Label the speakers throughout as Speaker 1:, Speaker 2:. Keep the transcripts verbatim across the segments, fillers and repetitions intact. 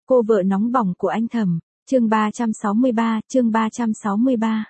Speaker 1: Cô vợ nóng bỏng của anh Thẩm, chương ba trăm sáu mươi ba, chương ba trăm sáu mươi ba.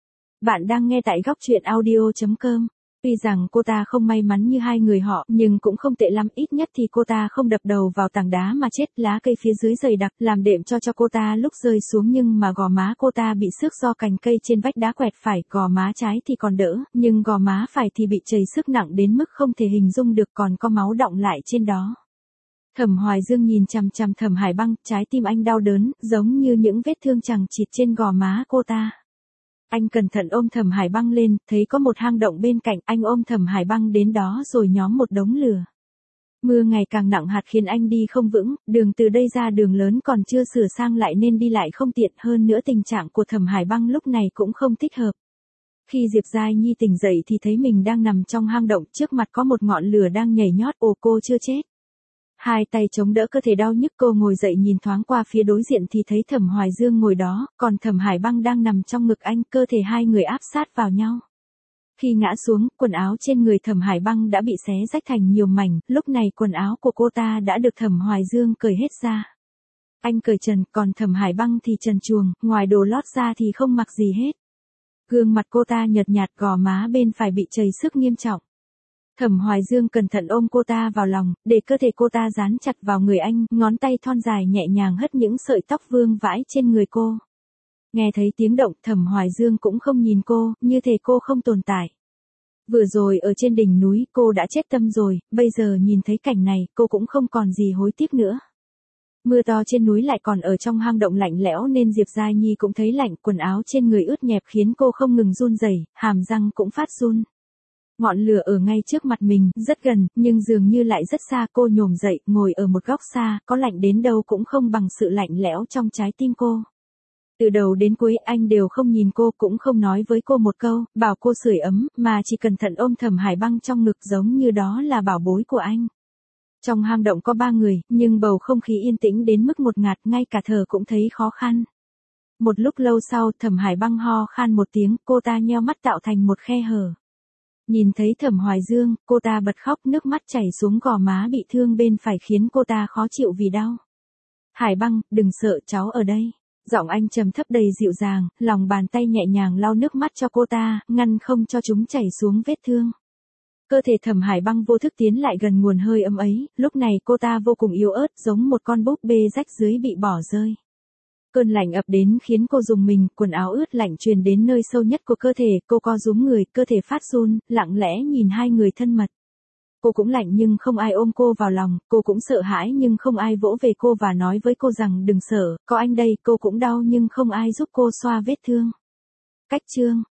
Speaker 1: Bạn đang nghe tại góc truyện audio.com. Tuy rằng cô ta không may mắn như hai người họ, nhưng cũng không tệ lắm, ít nhất thì cô ta không đập đầu vào tảng đá mà chết, lá cây phía dưới dày đặc, làm đệm cho cho cô ta lúc rơi xuống, nhưng mà gò má cô ta bị xước do cành cây trên vách đá quẹt phải, gò má trái thì còn đỡ, nhưng gò má phải thì bị chảy xước nặng đến mức không thể hình dung được, còn có máu đọng lại trên đó. Thẩm Hoài Dương nhìn chằm chằm Thẩm Hải Băng, trái tim anh đau đớn, giống như những vết thương chằng chịt trên gò má cô ta. Anh cẩn thận ôm Thẩm Hải Băng lên, thấy có một hang động bên cạnh, anh ôm Thẩm Hải Băng đến đó rồi nhóm một đống lửa. Mưa ngày càng nặng hạt khiến anh đi không vững, đường từ đây ra đường lớn còn chưa sửa sang lại nên đi lại không tiện, hơn nữa tình trạng của Thẩm Hải Băng lúc này cũng không thích hợp. Khi Diệp Giai Nhi tỉnh dậy thì thấy mình đang nằm trong hang động, trước mặt có một ngọn lửa đang nhảy nhót, ồ cô chưa chết. Hai tay chống đỡ cơ thể đau nhức, cô ngồi dậy nhìn thoáng qua phía đối diện thì thấy Thẩm Hoài Dương ngồi đó, còn Thẩm Hải Băng đang nằm trong ngực anh, cơ thể hai người áp sát vào nhau. Khi ngã xuống, quần áo trên người Thẩm Hải Băng đã bị xé rách thành nhiều mảnh, lúc này quần áo của cô ta đã được Thẩm Hoài Dương cởi hết ra. Anh cởi trần, còn Thẩm Hải Băng thì trần truồng, ngoài đồ lót ra thì không mặc gì hết. Gương mặt cô ta nhợt nhạt, gò má bên phải bị chảy xước nghiêm trọng. Thẩm Hoài Dương cẩn thận ôm cô ta vào lòng, để cơ thể cô ta dán chặt vào người anh, ngón tay thon dài nhẹ nhàng hất những sợi tóc vương vãi trên người cô. Nghe thấy tiếng động, Thẩm Hoài Dương cũng không nhìn cô, như thể cô không tồn tại. Vừa rồi ở trên đỉnh núi, cô đã chết tâm rồi, bây giờ nhìn thấy cảnh này, cô cũng không còn gì hối tiếc nữa. Mưa to trên núi lại còn ở trong hang động lạnh lẽo nên Diệp Giai Nhi cũng thấy lạnh, quần áo trên người ướt nhẹp khiến cô không ngừng run rẩy, hàm răng cũng phát run. Ngọn lửa ở ngay trước mặt mình, rất gần, nhưng dường như lại rất xa, cô nhổm dậy, ngồi ở một góc xa, có lạnh đến đâu cũng không bằng sự lạnh lẽo trong trái tim cô. Từ đầu đến cuối anh đều không nhìn cô, cũng không nói với cô một câu, bảo cô sưởi ấm, mà chỉ cẩn thận ôm Thẩm Hải Băng trong ngực giống như đó là bảo bối của anh. Trong hang động có ba người, nhưng bầu không khí yên tĩnh đến mức ngột ngạt, ngay cả thở cũng thấy khó khăn. Một lúc lâu sau, Thẩm Hải Băng ho khan một tiếng, cô ta nheo mắt tạo thành một khe hở. Nhìn thấy Thẩm Hoài Dương, cô ta bật khóc, nước mắt chảy xuống gò má bị thương bên phải khiến cô ta khó chịu vì đau. Hải Băng, đừng sợ, cháu ở đây. Giọng anh trầm thấp đầy dịu dàng, lòng bàn tay nhẹ nhàng lau nước mắt cho cô ta, ngăn không cho chúng chảy xuống vết thương. Cơ thể Thẩm Hải Băng vô thức tiến lại gần nguồn hơi ấm ấy, lúc này cô ta vô cùng yếu ớt, giống một con búp bê rách dưới bị bỏ rơi. Cơn lạnh ập đến khiến cô rùng mình, quần áo ướt lạnh truyền đến nơi sâu nhất của cơ thể, cô co rúm người, cơ thể phát run, lặng lẽ nhìn hai người thân mật. Cô cũng lạnh nhưng không ai ôm cô vào lòng, cô cũng sợ hãi nhưng không ai vỗ về cô và nói với cô rằng đừng sợ, có anh đây, cô cũng đau nhưng không ai giúp cô xoa vết thương. Cách chương